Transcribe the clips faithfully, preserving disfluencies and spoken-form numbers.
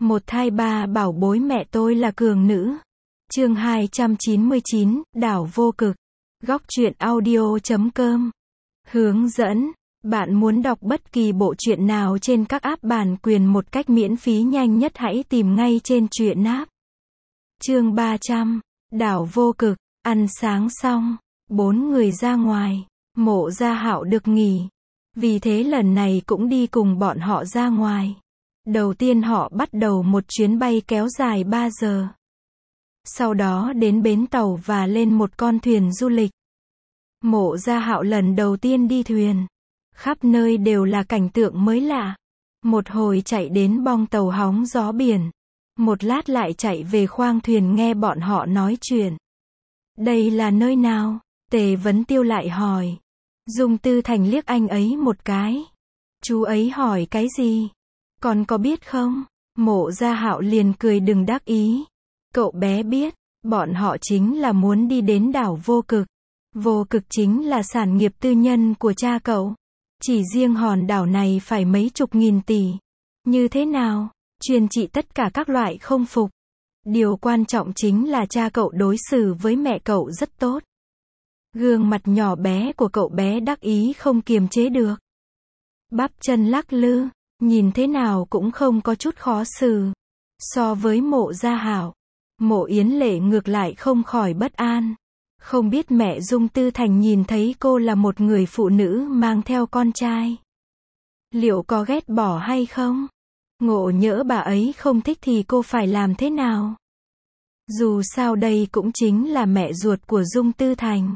Một thai ba bảo bối mẹ tôi là cường nữ. Chương hai trăm chín mươi chín, đảo vô cực. Góc truyện audio chấm com. Hướng dẫn. Bạn muốn đọc bất kỳ bộ truyện nào trên các app bản quyền một cách miễn phí nhanh nhất hãy tìm ngay trên truyện app. Chương ba trăm. Đảo vô cực. Ăn sáng xong, bốn người ra ngoài. Mộ Gia Hạo được nghỉ. Vì thế lần này cũng đi cùng bọn họ ra ngoài. Đầu tiên họ bắt đầu một chuyến bay kéo dài ba giờ. Sau đó đến bến tàu và lên một con thuyền du lịch. Mộ Gia Hạo lần đầu tiên đi thuyền. Khắp nơi đều là cảnh tượng mới lạ. Một hồi chạy đến bong tàu hóng gió biển. Một lát lại chạy về khoang thuyền nghe bọn họ nói chuyện. Đây là nơi nào? Tề Vấn Tiêu lại hỏi. Dung Tư Thành liếc anh ấy một cái. Chú ấy hỏi cái gì? Còn có biết không? Mộ Gia Hạo liền cười đừng đắc ý. Cậu bé biết, bọn họ chính là muốn đi đến đảo vô cực. Vô cực chính là sản nghiệp tư nhân của cha cậu. Chỉ riêng hòn đảo này phải mấy chục nghìn tỷ. Như thế nào? Chuyên trị tất cả các loại không phục. Điều quan trọng chính là cha cậu đối xử với mẹ cậu rất tốt. Gương mặt nhỏ bé của cậu bé đắc ý không kiềm chế được. Bắp chân lắc lư, nhìn thế nào cũng không có chút khó xử. So với Mộ Gia Hạo, Mộ Yến Lệ ngược lại không khỏi bất an. Không biết mẹ Dung Tư Thành nhìn thấy cô là một người phụ nữ mang theo con trai. Liệu có ghét bỏ hay không? Ngộ nhỡ bà ấy không thích thì cô phải làm thế nào? Dù sao đây cũng chính là mẹ ruột của Dung Tư Thành.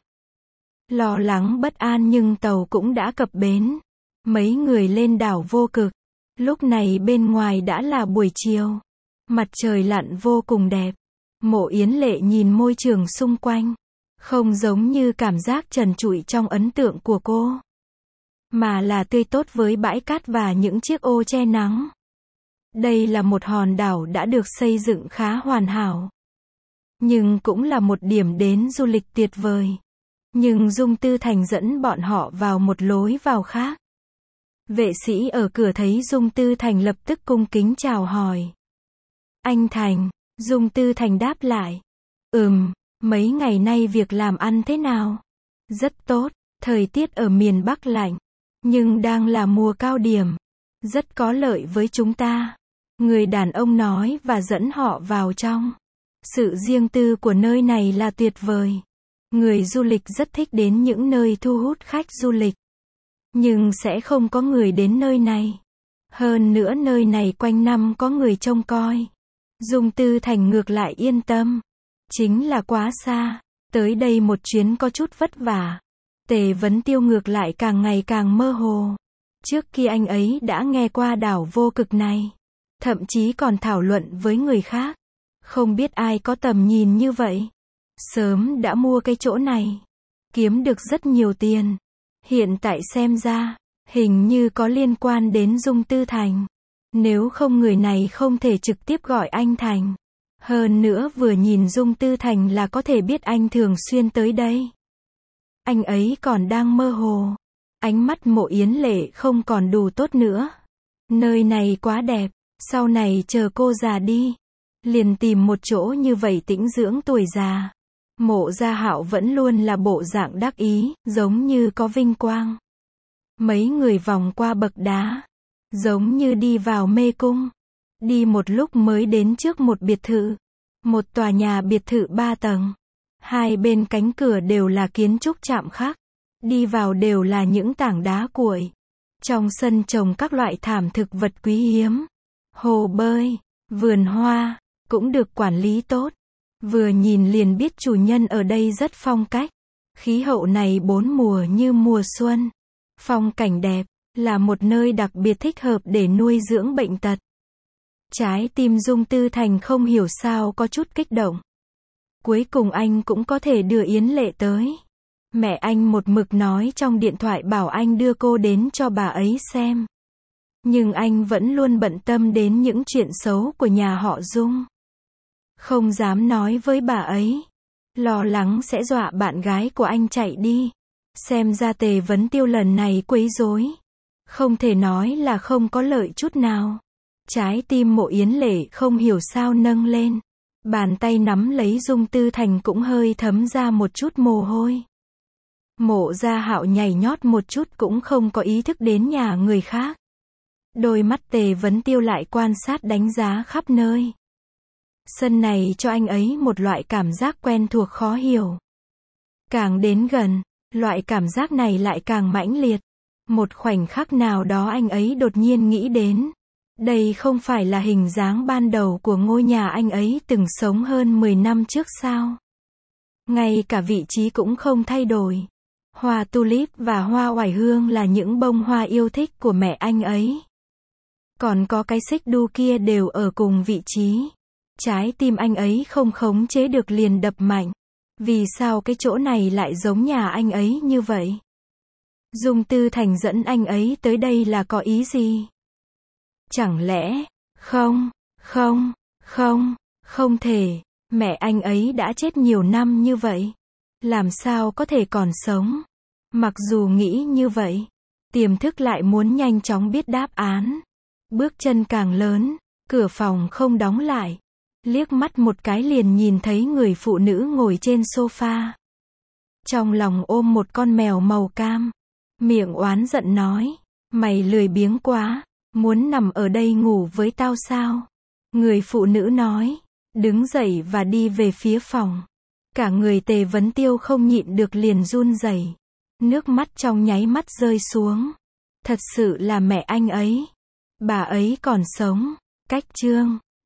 Lo lắng bất an nhưng tàu cũng đã cập bến. Mấy người lên đảo vô cực. Lúc này bên ngoài đã là buổi chiều. Mặt trời lặn vô cùng đẹp. Mộ Yến Lệ nhìn môi trường xung quanh. Không giống như cảm giác trần trụi trong ấn tượng của cô. Mà là tươi tốt với bãi cát và những chiếc ô che nắng. Đây là một hòn đảo đã được xây dựng khá hoàn hảo. Nhưng cũng là một điểm đến du lịch tuyệt vời. Nhưng Dung Tư Thành dẫn bọn họ vào một lối vào khác. Vệ sĩ ở cửa thấy Dung Tư Thành lập tức cung kính chào hỏi. Anh Thành, Dung Tư Thành đáp lại. Ừm, mấy ngày nay việc làm ăn thế nào? Rất tốt, thời tiết ở miền Bắc lạnh. Nhưng đang là mùa cao điểm. Rất có lợi với chúng ta. Người đàn ông nói và dẫn họ vào trong. Sự riêng tư của nơi này là tuyệt vời. Người du lịch rất thích đến những nơi thu hút khách du lịch. Nhưng sẽ không có người đến nơi này. Hơn nữa nơi này quanh năm có người trông coi. Dung Tư Thành ngược lại yên tâm. Chính là quá xa. Tới đây một chuyến có chút vất vả. Tề Vấn Tiêu ngược lại càng ngày càng mơ hồ. Trước kia anh ấy đã nghe qua đảo vô cực này. Thậm chí còn thảo luận với người khác. Không biết ai có tầm nhìn như vậy. Sớm đã mua cái chỗ này. Kiếm được rất nhiều tiền. Hiện tại xem ra, hình như có liên quan đến Dung Tư Thành. Nếu không người này không thể trực tiếp gọi anh Thành. Hơn nữa vừa nhìn Dung Tư Thành là có thể biết anh thường xuyên tới đây. Anh ấy còn đang mơ hồ. Ánh mắt Mộ Yến Lệ không còn đủ tốt nữa. Nơi này quá đẹp. Sau này chờ cô già đi. Liền tìm một chỗ như vậy tĩnh dưỡng tuổi già. Mộ Gia Hạo vẫn luôn là bộ dạng đắc ý, giống như có vinh quang. Mấy người vòng qua bậc đá. Giống như đi vào mê cung. Đi một lúc mới đến trước một biệt thự. Một tòa nhà biệt thự ba tầng. Hai bên cánh cửa đều là kiến trúc chạm khắc. Đi vào đều là những tảng đá cuội. Trong sân trồng các loại thảm thực vật quý hiếm. Hồ bơi, vườn hoa, cũng được quản lý tốt. Vừa nhìn liền biết chủ nhân ở đây rất phong cách. Khí hậu này bốn mùa như mùa xuân. Phong cảnh đẹp, là một nơi đặc biệt thích hợp để nuôi dưỡng bệnh tật. Trái tim Dung Tư Thành không hiểu sao có chút kích động. Cuối cùng anh cũng có thể đưa Yến Lệ tới. Mẹ anh một mực nói trong điện thoại bảo anh đưa cô đến cho bà ấy xem. Nhưng anh vẫn luôn bận tâm đến những chuyện xấu của nhà họ Dung. Không dám nói với bà ấy. Lo lắng sẽ dọa bạn gái của anh chạy đi. Xem ra Tề Vấn Tiêu lần này quấy rối. Không thể nói là không có lợi chút nào. Trái tim Mộ Yến Lệ không hiểu sao nâng lên. Bàn tay nắm lấy Dung Tư Thành cũng hơi thấm ra một chút mồ hôi. Mộ Gia Hạo nhảy nhót một chút cũng không có ý thức đến nhà người khác. Đôi mắt Tề Vấn Tiêu lại quan sát đánh giá khắp nơi. Sân này cho anh ấy một loại cảm giác quen thuộc khó hiểu. Càng đến gần, loại cảm giác này lại càng mãnh liệt. Một khoảnh khắc nào đó anh ấy đột nhiên nghĩ đến. Đây không phải là hình dáng ban đầu của ngôi nhà anh ấy từng sống hơn mười năm trước sao? Ngay cả vị trí cũng không thay đổi. Hoa tulip và hoa oải hương là những bông hoa yêu thích của mẹ anh ấy. Còn có cái xích đu kia đều ở cùng vị trí. Trái tim anh ấy không khống chế được liền đập mạnh. Vì sao cái chỗ này lại giống nhà anh ấy như vậy? Dung Tư Thành dẫn anh ấy tới đây là có ý gì? Chẳng lẽ, không, không, không, không thể, mẹ anh ấy đã chết nhiều năm như vậy. Làm sao có thể còn sống? Mặc dù nghĩ như vậy, tiềm thức lại muốn nhanh chóng biết đáp án. Bước chân càng lớn, cửa phòng không đóng lại. Liếc mắt một cái liền nhìn thấy người phụ nữ ngồi trên sofa. Trong lòng ôm một con mèo màu cam. Miệng oán giận nói, mày lười biếng quá, muốn nằm ở đây ngủ với tao sao? Người phụ nữ nói, đứng dậy và đi về phía phòng. Cả người Tề Vấn Tiêu không nhịn được liền run rẩy. Nước mắt trong nháy mắt rơi xuống. Thật sự là mẹ anh ấy. Bà ấy còn sống. Cách chương